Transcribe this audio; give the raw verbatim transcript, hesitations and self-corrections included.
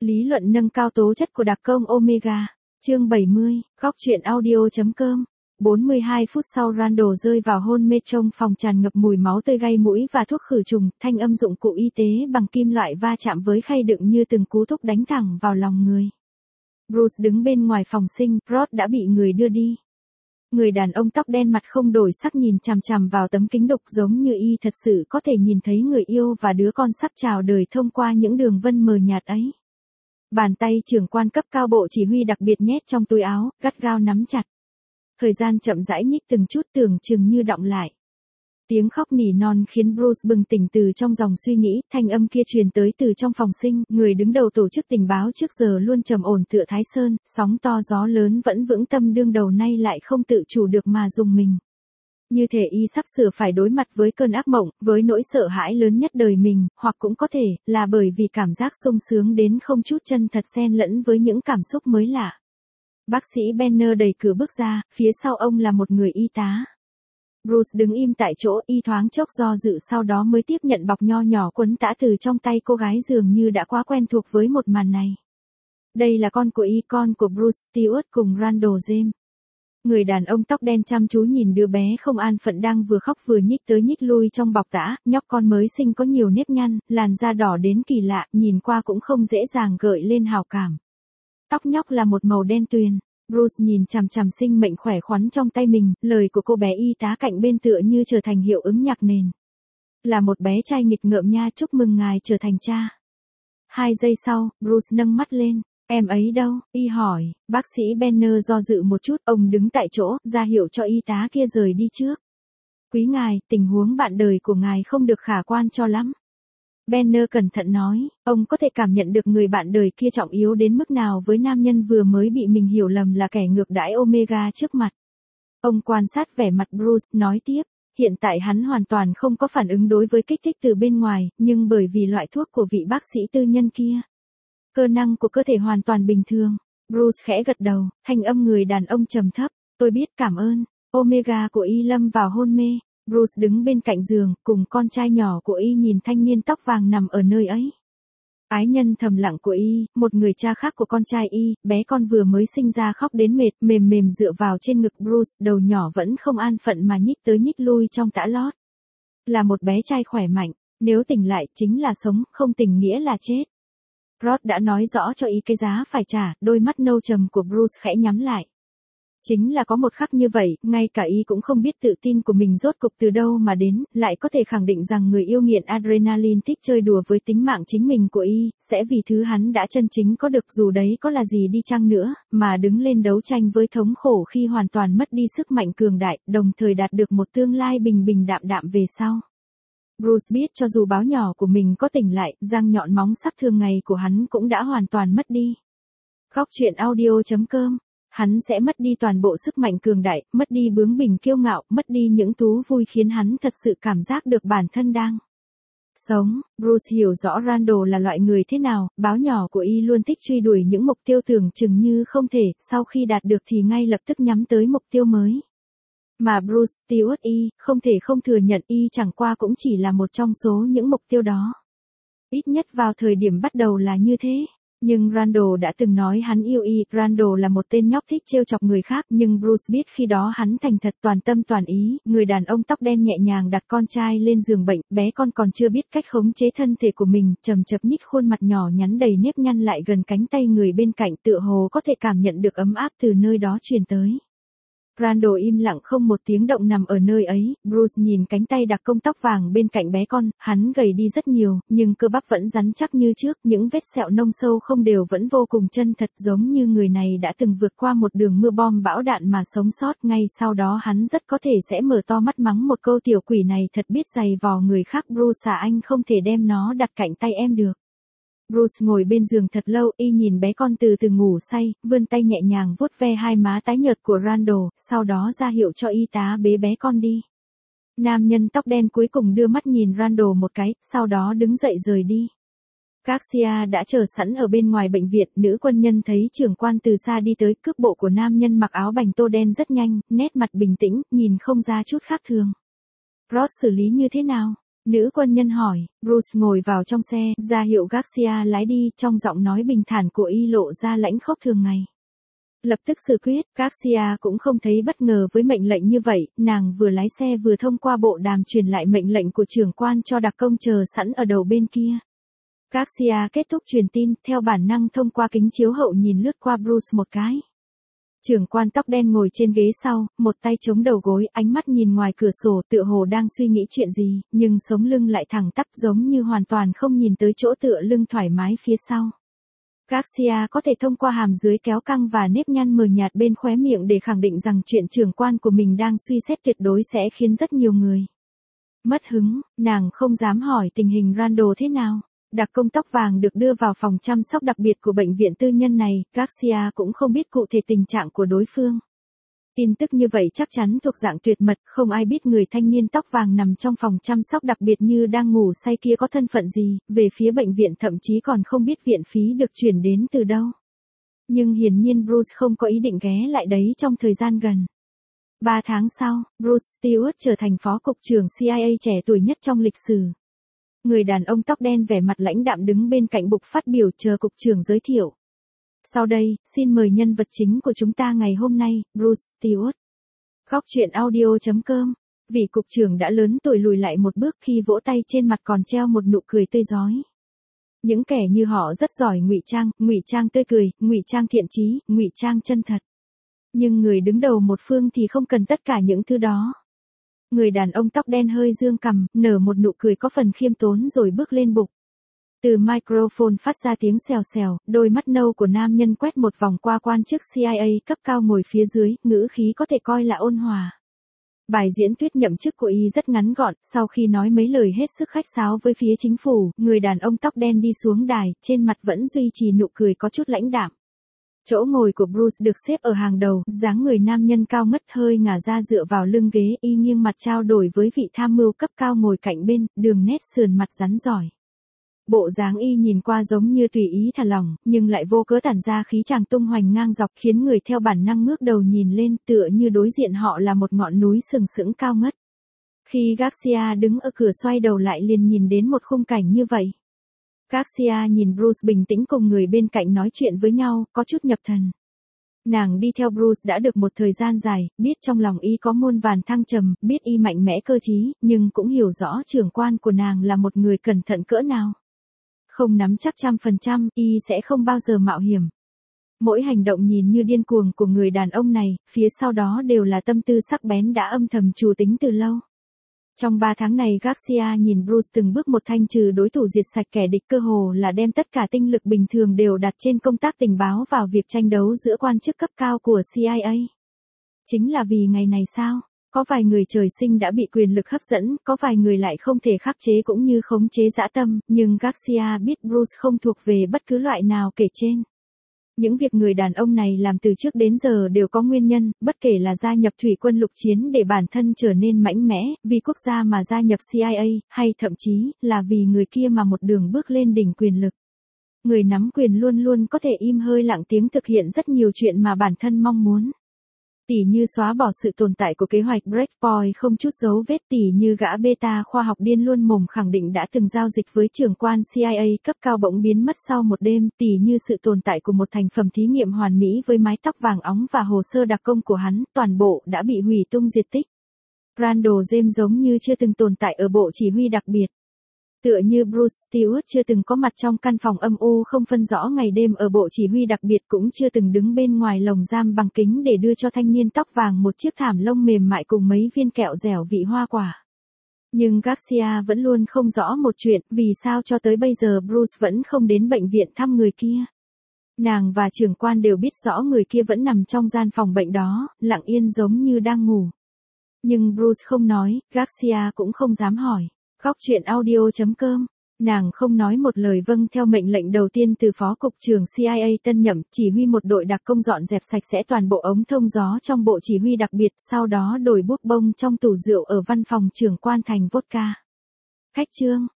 Lý luận nâng cao tố chất của đặc công Omega. Chương bảy mươi, góc truyện audio.com. bốn mươi hai phút sau Randall rơi vào hôn mê trong phòng tràn ngập mùi máu tươi gây mũi và thuốc khử trùng, thanh âm dụng cụ y tế bằng kim loại va chạm với khay đựng như từng cú thúc đánh thẳng vào lòng người. Bruce đứng bên ngoài phòng sinh, Rod đã bị người đưa đi. Người đàn ông tóc đen mặt không đổi sắc nhìn chằm chằm vào tấm kính đục giống như y thật sự có thể nhìn thấy người yêu và đứa con sắp chào đời thông qua những đường vân mờ nhạt ấy. Bàn tay trưởng quan cấp cao bộ chỉ huy đặc biệt nhét trong túi áo, gắt gao nắm chặt. Thời gian chậm rãi nhích từng chút tưởng chừng như đọng lại. Tiếng khóc nỉ non khiến Bruce bừng tỉnh từ trong dòng suy nghĩ, thanh âm kia truyền tới từ trong phòng sinh, người đứng đầu tổ chức tình báo trước giờ luôn trầm ổn tựa Thái Sơn, sóng to gió lớn vẫn vững tâm đương đầu nay lại không tự chủ được mà dùng mình. Như thể y sắp sửa phải đối mặt với cơn ác mộng, với nỗi sợ hãi lớn nhất đời mình, hoặc cũng có thể là bởi vì cảm giác sung sướng đến không chút chân thật xen lẫn với những cảm xúc mới lạ. Bác sĩ Banner đẩy cửa bước ra, phía sau ông là một người y tá. Bruce đứng im tại chỗ, y thoáng chốc do dự sau đó mới tiếp nhận bọc nho nhỏ quấn tã từ trong tay cô gái dường như đã quá quen thuộc với một màn này. Đây là con của y, con của Bruce Stewart cùng Randall James. Người đàn ông tóc đen chăm chú nhìn đứa bé không an phận đang vừa khóc vừa nhích tới nhích lui trong bọc tã, nhóc con mới sinh có nhiều nếp nhăn, làn da đỏ đến kỳ lạ, nhìn qua cũng không dễ dàng gợi lên hào cảm. Tóc nhóc là một màu đen tuyền. Bruce nhìn chằm chằm sinh mệnh khỏe khoắn trong tay mình, lời của cô bé y tá cạnh bên tựa như trở thành hiệu ứng nhạc nền. Là một bé trai nghịch ngợm nha, chúc mừng ngài trở thành cha. Hai giây sau, Bruce nâng mắt lên. Em ấy đâu? Y hỏi. Bác sĩ Banner do dự một chút, ông đứng tại chỗ, ra hiệu cho y tá kia rời đi trước. Quý ngài, tình huống bạn đời của ngài không được khả quan cho lắm. Banner cẩn thận nói, ông có thể cảm nhận được người bạn đời kia trọng yếu đến mức nào với nam nhân vừa mới bị mình hiểu lầm là kẻ ngược đãi Omega trước mặt. Ông quan sát vẻ mặt Bruce, nói tiếp, hiện tại hắn hoàn toàn không có phản ứng đối với kích thích từ bên ngoài, nhưng bởi vì loại thuốc của vị bác sĩ tư nhân kia. Cơ năng của cơ thể hoàn toàn bình thường. Bruce khẽ gật đầu, thanh âm người đàn ông trầm thấp, tôi biết, cảm ơn. Omega của y lâm vào hôn mê. Bruce đứng bên cạnh giường, cùng con trai nhỏ của y nhìn thanh niên tóc vàng nằm ở nơi ấy. Ái nhân thầm lặng của y, một người cha khác của con trai y, bé con vừa mới sinh ra khóc đến mệt, mềm mềm dựa vào trên ngực Bruce, đầu nhỏ vẫn không an phận mà nhích tới nhích lui trong tã lót. Là một bé trai khỏe mạnh, nếu tỉnh lại chính là sống, không tỉnh nghĩa là chết. Rod đã nói rõ cho y cái giá phải trả, đôi mắt nâu trầm của Bruce khẽ nhắm lại. Chính là có một khắc như vậy, ngay cả y cũng không biết tự tin của mình rốt cục từ đâu mà đến, lại có thể khẳng định rằng người yêu nghiện adrenaline thích chơi đùa với tính mạng chính mình của y, sẽ vì thứ hắn đã chân chính có được dù đấy có là gì đi chăng nữa, mà đứng lên đấu tranh với thống khổ khi hoàn toàn mất đi sức mạnh cường đại, đồng thời đạt được một tương lai bình bình đạm đạm về sau. Bruce biết cho dù báo nhỏ của mình có tỉnh lại, răng nhọn móng sắc thường ngày của hắn cũng đã hoàn toàn mất đi. Góc truyện audio.com. Hắn sẽ mất đi toàn bộ sức mạnh cường đại, mất đi bướng bỉnh kiêu ngạo, mất đi những thú vui khiến hắn thật sự cảm giác được bản thân đang sống. Bruce hiểu rõ Randall là loại người thế nào, báo nhỏ của y luôn thích truy đuổi những mục tiêu tưởng chừng như không thể, sau khi đạt được thì ngay lập tức nhắm tới mục tiêu mới. Mà Bruce Stewart y, không thể không thừa nhận y chẳng qua cũng chỉ là một trong số những mục tiêu đó. Ít nhất vào thời điểm bắt đầu là như thế. Nhưng Randall đã từng nói hắn yêu y, Randall là một tên nhóc thích trêu chọc người khác, nhưng Bruce biết khi đó hắn thành thật toàn tâm toàn ý, người đàn ông tóc đen nhẹ nhàng đặt con trai lên giường bệnh, bé con còn chưa biết cách khống chế thân thể của mình, chầm chập nhích khuôn mặt nhỏ nhắn đầy nếp nhăn lại gần cánh tay người bên cạnh, tựa hồ có thể cảm nhận được ấm áp từ nơi đó truyền tới. Randall im lặng không một tiếng động nằm ở nơi ấy, Bruce nhìn cánh tay đặc công tóc vàng bên cạnh bé con, hắn gầy đi rất nhiều, nhưng cơ bắp vẫn rắn chắc như trước, những vết sẹo nông sâu không đều vẫn vô cùng chân thật giống như người này đã từng vượt qua một đường mưa bom bão đạn mà sống sót, ngay sau đó hắn rất có thể sẽ mở to mắt mắng một câu tiểu quỷ này thật biết giày vò người khác. Bruce à, anh không thể đem nó đặt cạnh tay em được. Bruce ngồi bên giường thật lâu, y nhìn bé con từ từ ngủ say, vươn tay nhẹ nhàng vuốt ve hai má tái nhợt của Randall, sau đó ra hiệu cho y tá bế bé con đi. Nam nhân tóc đen cuối cùng đưa mắt nhìn Randall một cái, sau đó đứng dậy rời đi. Garcia đã chờ sẵn ở bên ngoài bệnh viện, nữ quân nhân thấy trưởng quan từ xa đi tới, cước bộ của nam nhân mặc áo bành tô đen rất nhanh, nét mặt bình tĩnh, nhìn không ra chút khác thường. Rod xử lý như thế nào? Nữ quân nhân hỏi, Bruce ngồi vào trong xe, ra hiệu Garcia lái đi, trong giọng nói bình thản của y lộ ra lãnh khốc thường ngày. Lập tức xử quyết, Garcia cũng không thấy bất ngờ với mệnh lệnh như vậy, nàng vừa lái xe vừa thông qua bộ đàm truyền lại mệnh lệnh của trưởng quan cho đặc công chờ sẵn ở đầu bên kia. Garcia kết thúc truyền tin, theo bản năng thông qua kính chiếu hậu nhìn lướt qua Bruce một cái. Trưởng quan tóc đen ngồi trên ghế sau, một tay chống đầu gối, ánh mắt nhìn ngoài cửa sổ tựa hồ đang suy nghĩ chuyện gì, nhưng sống lưng lại thẳng tắp giống như hoàn toàn không nhìn tới chỗ tựa lưng thoải mái phía sau. Garcia có thể thông qua hàm dưới kéo căng và nếp nhăn mờ nhạt bên khóe miệng để khẳng định rằng chuyện trưởng quan của mình đang suy xét tuyệt đối sẽ khiến rất nhiều người mất hứng, nàng không dám hỏi tình hình Randall thế nào. Đặc công tóc vàng được đưa vào phòng chăm sóc đặc biệt của bệnh viện tư nhân này, Garcia cũng không biết cụ thể tình trạng của đối phương. Tin tức như vậy chắc chắn thuộc dạng tuyệt mật, không ai biết người thanh niên tóc vàng nằm trong phòng chăm sóc đặc biệt như đang ngủ say kia có thân phận gì, về phía bệnh viện thậm chí còn không biết viện phí được chuyển đến từ đâu. Nhưng hiển nhiên Bruce không có ý định ghé lại đấy trong thời gian gần. Ba tháng sau, Bruce Stewart trở thành phó cục trưởng C I A trẻ tuổi nhất trong lịch sử. Người đàn ông tóc đen vẻ mặt lãnh đạm đứng bên cạnh bục phát biểu chờ cục trưởng giới thiệu. Sau đây, xin mời nhân vật chính của chúng ta ngày hôm nay, Bruce Stewart. Góc truyện audio chấm com. Vị cục trưởng đã lớn tuổi lùi lại một bước khi vỗ tay trên mặt còn treo một nụ cười tươi rói. Những kẻ như họ rất giỏi ngụy trang, ngụy trang tươi cười, ngụy trang thiện chí, ngụy trang chân thật. Nhưng người đứng đầu một phương thì không cần tất cả những thứ đó. Người đàn ông tóc đen hơi dương cằm, nở một nụ cười có phần khiêm tốn rồi bước lên bục. Từ microphone phát ra tiếng xèo xèo, đôi mắt nâu của nam nhân quét một vòng qua quan chức C I A cấp cao ngồi phía dưới, ngữ khí có thể coi là ôn hòa. Bài diễn thuyết nhậm chức của y rất ngắn gọn, sau khi nói mấy lời hết sức khách sáo với phía chính phủ, người đàn ông tóc đen đi xuống đài, trên mặt vẫn duy trì nụ cười có chút lãnh đạm. Chỗ ngồi của Bruce được xếp ở hàng đầu, dáng người nam nhân cao ngất hơi ngả ra dựa vào lưng ghế, y nghiêng mặt trao đổi với vị tham mưu cấp cao ngồi cạnh bên, đường nét sườn mặt rắn giỏi. Bộ dáng y nhìn qua giống như tùy ý thả lỏng, nhưng lại vô cớ tản ra khí chàng tung hoành ngang dọc khiến người theo bản năng ngước đầu nhìn lên tựa như đối diện họ là một ngọn núi sừng sững cao ngất. Khi Garcia đứng ở cửa xoay đầu lại liền nhìn đến một khung cảnh như vậy. Garcia nhìn Bruce bình tĩnh cùng người bên cạnh nói chuyện với nhau, có chút nhập thần. Nàng đi theo Bruce đã được một thời gian dài, biết trong lòng y có muôn vàn thăng trầm, biết y mạnh mẽ cơ trí, nhưng cũng hiểu rõ trưởng quan của nàng là một người cẩn thận cỡ nào. Không nắm chắc trăm phần trăm, y sẽ không bao giờ mạo hiểm. Mỗi hành động nhìn như điên cuồng của người đàn ông này, phía sau đó đều là tâm tư sắc bén đã âm thầm trù tính từ lâu. Trong ba tháng này Garcia nhìn Bruce từng bước một thanh trừ đối thủ diệt sạch kẻ địch, cơ hồ là đem tất cả tinh lực bình thường đều đặt trên công tác tình báo vào việc tranh đấu giữa quan chức cấp cao của C I A. Chính là vì ngày này sao? Có vài người trời sinh đã bị quyền lực hấp dẫn, có vài người lại không thể khắc chế cũng như khống chế dã tâm, nhưng Garcia biết Bruce không thuộc về bất cứ loại nào kể trên. Những việc người đàn ông này làm từ trước đến giờ đều có nguyên nhân, bất kể là gia nhập thủy quân lục chiến để bản thân trở nên mạnh mẽ, vì quốc gia mà gia nhập C I A, hay thậm chí là vì người kia mà một đường bước lên đỉnh quyền lực. Người nắm quyền luôn luôn có thể im hơi lặng tiếng thực hiện rất nhiều chuyện mà bản thân mong muốn. Tỉ như xóa bỏ sự tồn tại của kế hoạch Breakpoint không chút dấu vết, tỉ như gã beta khoa học điên luôn mồm khẳng định đã từng giao dịch với trưởng quan C I A cấp cao bỗng biến mất sau một đêm, tỉ như sự tồn tại của một thành phẩm thí nghiệm hoàn mỹ với mái tóc vàng óng và hồ sơ đặc công của hắn, toàn bộ đã bị hủy tung diệt tích. Randall James giống như chưa từng tồn tại ở bộ chỉ huy đặc biệt. Tựa như Bruce Stewart chưa từng có mặt trong căn phòng âm u không phân rõ ngày đêm ở bộ chỉ huy đặc biệt, cũng chưa từng đứng bên ngoài lồng giam bằng kính để đưa cho thanh niên tóc vàng một chiếc thảm lông mềm mại cùng mấy viên kẹo dẻo vị hoa quả. Nhưng Garcia vẫn luôn không rõ một chuyện, vì sao cho tới bây giờ Bruce vẫn không đến bệnh viện thăm người kia. Nàng và trưởng quan đều biết rõ người kia vẫn nằm trong gian phòng bệnh đó, lặng yên giống như đang ngủ. Nhưng Bruce không nói, Garcia cũng không dám hỏi. Góc truyện audio chấm com. Nàng không nói một lời vâng theo mệnh lệnh đầu tiên từ phó cục trưởng C I A tân nhậm, chỉ huy một đội đặc công dọn dẹp sạch sẽ toàn bộ ống thông gió trong bộ chỉ huy đặc biệt, sau đó đổi bút bông trong tủ rượu ở văn phòng trưởng quan thành vodka. Khách trương,